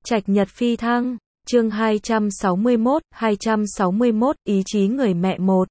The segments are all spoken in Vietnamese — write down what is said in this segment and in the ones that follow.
Trạch Nhật phi thăng, chương 261, ý chí người mẹ một.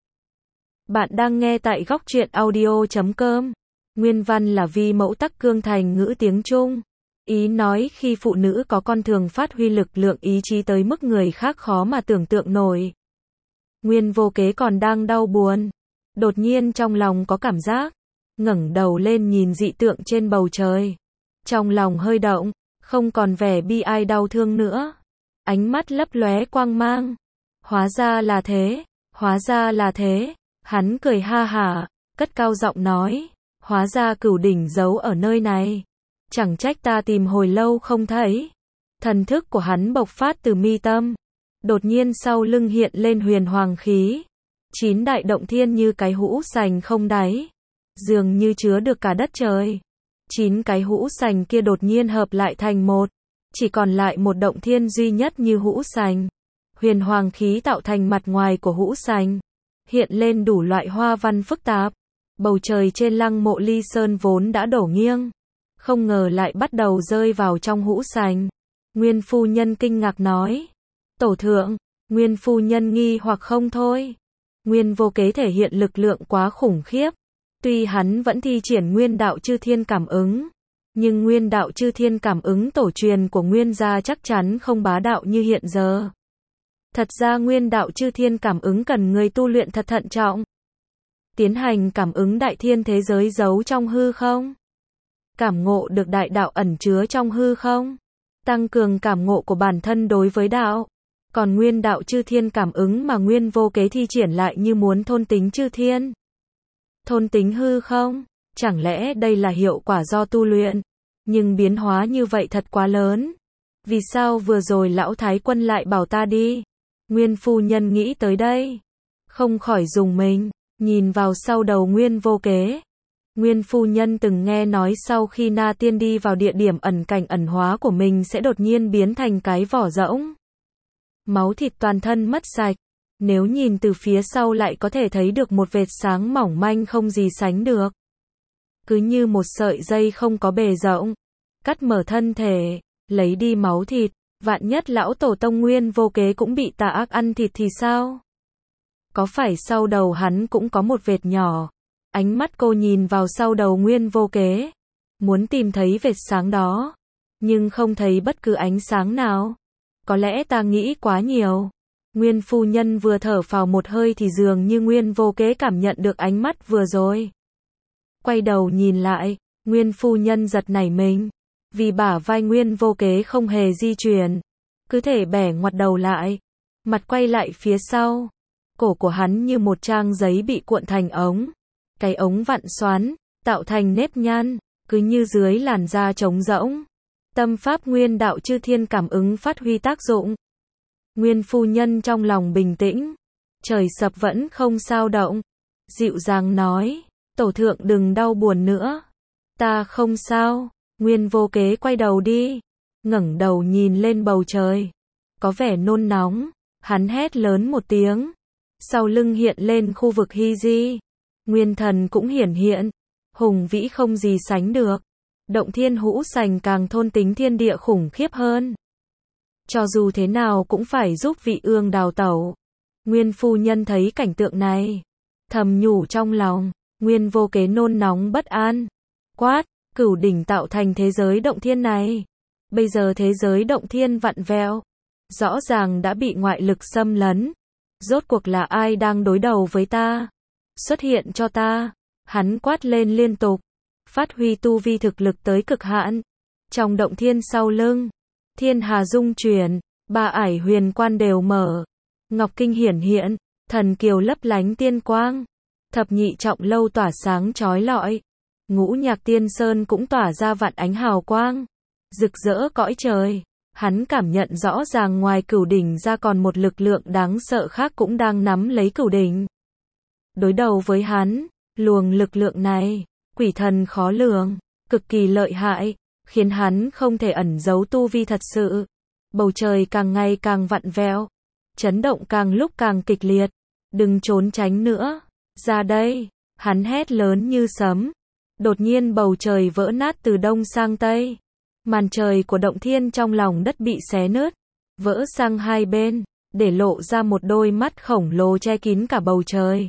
Bạn đang nghe tại góc truyện audio.com. Nguyên văn là vi mẫu tắc cương thành ngữ tiếng Trung. Ý nói khi phụ nữ có con thường phát huy lực lượng ý chí tới mức người khác khó mà tưởng tượng nổi. Nguyên Vô Kế còn đang đau buồn. Đột nhiên trong lòng có cảm giác. Ngẩng đầu lên nhìn dị tượng trên bầu trời. Trong lòng hơi động, không còn vẻ bi ai đau thương nữa. Ánh mắt lấp lóe quang mang. Hóa ra là thế, hóa ra là thế. Hắn cười ha hả, cất cao giọng nói. Hóa ra Cửu Đỉnh giấu ở nơi này. Chẳng trách ta tìm hồi lâu không thấy. Thần thức của hắn bộc phát từ mi tâm. Đột nhiên sau lưng hiện lên huyền hoàng khí. 9 đại động thiên như cái hũ sành không đáy. Dường như chứa được cả đất trời. 9 cái hũ sành kia đột nhiên hợp lại thành một. Chỉ còn lại một động thiên duy nhất như hũ sành. Huyền hoàng khí tạo thành mặt ngoài của hũ sành. Hiện lên đủ loại hoa văn phức tạp. Bầu trời trên Lăng Mộ Ly Sơn vốn đã đổ nghiêng. Không ngờ lại bắt đầu rơi vào trong hũ sành. Nguyên phu nhân kinh ngạc nói. Tổ thượng, Nguyên phu nhân nghi hoặc không thôi. Nguyên Vô Kế thể hiện lực lượng quá khủng khiếp. Tuy hắn vẫn thi triển Nguyên Đạo Chư Thiên cảm ứng, nhưng Nguyên Đạo Chư Thiên cảm ứng tổ truyền của Nguyên gia chắc chắn không bá đạo như hiện giờ. Thật ra Nguyên Đạo Chư Thiên cảm ứng cần người tu luyện thật thận trọng. Tiến hành cảm ứng đại thiên thế giới giấu trong hư không? Cảm ngộ được đại đạo ẩn chứa trong hư không? Tăng cường cảm ngộ của bản thân đối với đạo. Còn Nguyên Đạo Chư Thiên cảm ứng mà Nguyên Vô Kế thi triển lại như muốn thôn tính chư thiên. Thôn tính hư không? Chẳng lẽ đây là hiệu quả do tu luyện? Nhưng biến hóa như vậy thật quá lớn. Vì sao vừa rồi lão thái quân lại bảo ta đi? Nguyên phu nhân nghĩ tới đây. Không khỏi rùng mình, nhìn vào sau đầu Nguyên Vô Kế. Nguyên phu nhân từng nghe nói sau khi Na Tiên đi vào địa điểm ẩn cảnh ẩn hóa của mình sẽ đột nhiên biến thành cái vỏ rỗng. Máu thịt toàn thân mất sạch. Nếu nhìn từ phía sau lại có thể thấy được một vệt sáng mỏng manh không gì sánh được. Cứ như một sợi dây không có bề rộng. Cắt mở thân thể, lấy đi máu thịt, vạn nhất lão tổ tông Nguyên Vô Kế cũng bị tà ác ăn thịt thì sao? Có phải sau đầu hắn cũng có một vệt nhỏ? Ánh mắt cô nhìn vào sau đầu Nguyên Vô Kế. Muốn tìm thấy vệt sáng đó. Nhưng không thấy bất cứ ánh sáng nào. Có lẽ ta nghĩ quá nhiều. Nguyên phu nhân vừa thở phào một hơi thì dường như Nguyên Vô Kế cảm nhận được ánh mắt vừa rồi. Quay đầu nhìn lại, Nguyên phu nhân giật nảy mình. Vì bả vai Nguyên Vô Kế không hề di chuyển. Cứ thể bẻ ngoặt đầu lại. Mặt quay lại phía sau. Cổ của hắn như một trang giấy bị cuộn thành ống. Cái ống vặn xoắn, tạo thành nếp nhăn. Cứ như dưới làn da trống rỗng. Tâm pháp Nguyên Đạo Chư Thiên cảm ứng phát huy tác dụng. Nguyên phu nhân trong lòng bình tĩnh. Trời sập vẫn không sao động. Dịu dàng nói. Tổ thượng đừng đau buồn nữa. Ta không sao. Nguyên Vô Kế quay đầu đi. Ngẩng đầu nhìn lên bầu trời. Có vẻ nôn nóng. Hắn hét lớn một tiếng. Sau lưng hiện lên khu vực Hy Di. Nguyên thần cũng hiển hiện. Hùng vĩ không gì sánh được. Động thiên hũ sành càng thôn tính thiên địa khủng khiếp hơn. Cho dù thế nào cũng phải giúp vị ương đào tẩu. Nguyên phu nhân thấy cảnh tượng này. Thầm nhủ trong lòng. Nguyên Vô Kế nôn nóng bất an. Quát, Cửu Đỉnh tạo thành thế giới động thiên này. Bây giờ thế giới động thiên vặn vẹo. Rõ ràng đã bị ngoại lực xâm lấn. Rốt cuộc là ai đang đối đầu với ta? Xuất hiện cho ta. Hắn quát lên liên tục. Phát huy tu vi thực lực tới cực hạn. Trong động thiên sau lưng. Thiên hà dung chuyển, 3 ải huyền quan đều mở. Ngọc kinh hiển hiện, thần kiều lấp lánh tiên quang. Thập nhị trọng lâu tỏa sáng chói lọi. Ngũ nhạc tiên sơn cũng tỏa ra vạn ánh hào quang. Rực rỡ cõi trời. Hắn cảm nhận rõ ràng ngoài Cửu Đỉnh ra còn một lực lượng đáng sợ khác cũng đang nắm lấy Cửu Đỉnh. Đối đầu với hắn, luồng lực lượng này, quỷ thần khó lường, cực kỳ lợi hại. Khiến hắn không thể ẩn giấu tu vi thật sự. Bầu trời càng ngày càng vặn vẹo. Chấn động càng lúc càng kịch liệt. Đừng trốn tránh nữa. Ra đây. Hắn hét lớn như sấm. Đột nhiên bầu trời vỡ nát từ đông sang tây. Màn trời của động thiên trong lòng đất bị xé nứt, vỡ sang hai bên, để lộ ra một đôi mắt khổng lồ che kín cả bầu trời.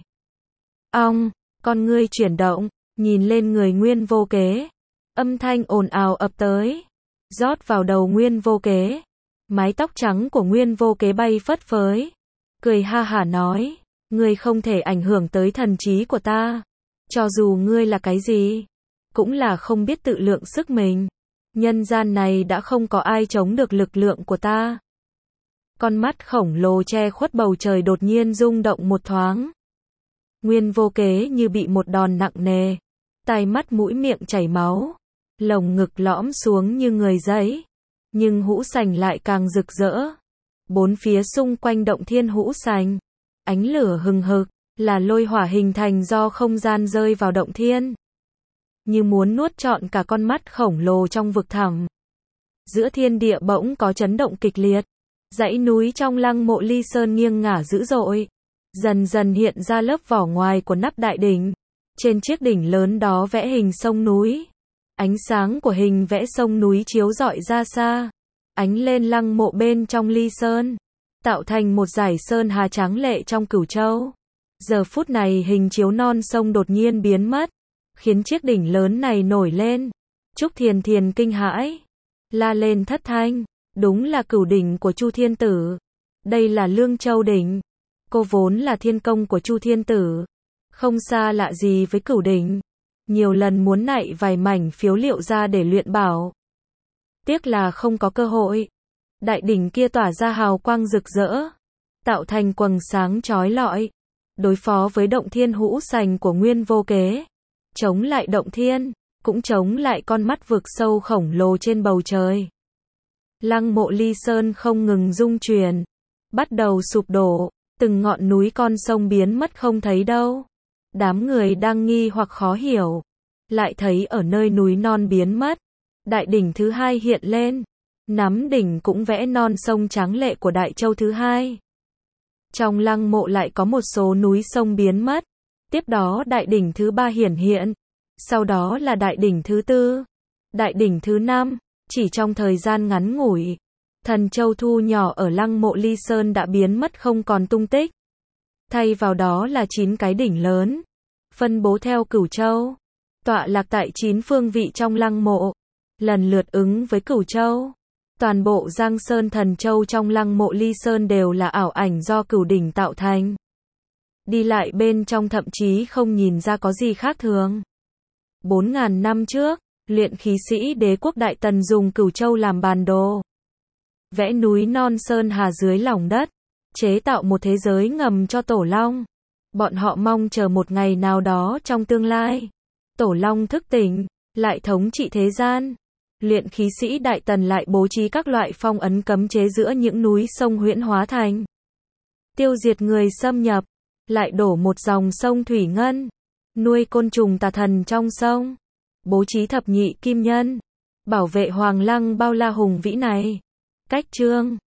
Ong, con ngươi chuyển động, nhìn lên người Nguyên Vô Kế. Âm thanh ồn ào ập tới, rót vào đầu Nguyên Vô Kế. Mái tóc trắng của Nguyên Vô Kế bay phất phới, cười ha hả nói, ngươi không thể ảnh hưởng tới thần trí của ta. Cho dù ngươi là cái gì, cũng là không biết tự lượng sức mình. Nhân gian này đã không có ai chống được lực lượng của ta. Con mắt khổng lồ che khuất bầu trời đột nhiên rung động một thoáng. Nguyên Vô Kế như bị một đòn nặng nề, tai mắt mũi miệng chảy máu, lồng ngực lõm xuống như người giấy, nhưng hũ sành lại càng rực rỡ. Bốn phía xung quanh động thiên hũ sành, ánh lửa hừng hực, là lôi hỏa hình thành do không gian rơi vào động thiên, như muốn nuốt trọn cả con mắt khổng lồ trong vực thẳm. Giữa thiên địa bỗng có chấn động kịch liệt, dãy núi trong Lăng Mộ Ly Sơn nghiêng ngả dữ dội, dần dần hiện ra lớp vỏ ngoài của nắp đại đỉnh. Trên chiếc đỉnh lớn đó vẽ hình sông núi. Ánh sáng của hình vẽ sông núi chiếu rọi ra xa, ánh lên lăng mộ bên trong Ly Sơn, tạo thành một dải sơn hà tráng lệ trong Cửu Châu. Giờ phút này hình chiếu non sông đột nhiên biến mất, khiến chiếc đỉnh lớn này nổi lên. Trúc Thiền Thiền kinh hãi, la lên thất thanh, đúng là cửu đỉnh của Chu Thiên Tử. Đây là Lương Châu đỉnh. Cô vốn là thiên công của Chu Thiên Tử, không xa lạ gì với cửu đỉnh. Nhiều lần muốn nạy vài mảnh phiếu liệu ra để luyện bảo, tiếc là không có cơ hội. Đại đỉnh kia tỏa ra hào quang rực rỡ, tạo thành quầng sáng chói lọi, đối phó với động thiên hũ sành của Nguyên Vô Kế, chống lại động thiên, cũng chống lại con mắt vực sâu khổng lồ trên bầu trời. Lăng Mộ Ly Sơn không ngừng rung chuyển, bắt đầu sụp đổ, từng ngọn núi con sông biến mất không thấy đâu. Đám người đang nghi hoặc khó hiểu, lại thấy ở nơi núi non biến mất, đại đỉnh thứ hai hiện lên, nắm đỉnh cũng vẽ non sông tráng lệ của Đại Châu thứ hai. Trong lăng mộ lại có một số núi sông biến mất, tiếp đó đại đỉnh thứ ba hiển hiện, sau đó là đại đỉnh thứ tư, đại đỉnh thứ năm. Chỉ trong thời gian ngắn ngủi, thần châu thu nhỏ ở Lăng Mộ Ly Sơn đã biến mất không còn tung tích. Thay vào đó là 9 cái đỉnh lớn, phân bố theo Cửu Châu, tọa lạc tại 9 phương vị trong lăng mộ, lần lượt ứng với Cửu Châu. Toàn bộ Giang Sơn thần châu trong Lăng Mộ Ly Sơn đều là ảo ảnh do cửu đỉnh tạo thành. Đi lại bên trong thậm chí không nhìn ra có gì khác thường. 4.000 năm trước, luyện khí sĩ Đế quốc Đại Tần dùng Cửu Châu làm bản đồ, vẽ núi non sơn hà dưới lòng đất, chế tạo một thế giới ngầm cho Tổ Long. Bọn họ mong chờ một ngày nào đó trong tương lai, Tổ Long thức tỉnh, lại thống trị thế gian. Luyện khí sĩ Đại Tần lại bố trí các loại phong ấn cấm chế giữa những núi sông huyễn hóa thành, tiêu diệt người xâm nhập, lại đổ một dòng sông thủy ngân, nuôi côn trùng tà thần trong sông, bố trí thập nhị kim nhân, bảo vệ hoàng lăng bao la hùng vĩ này. Cách chương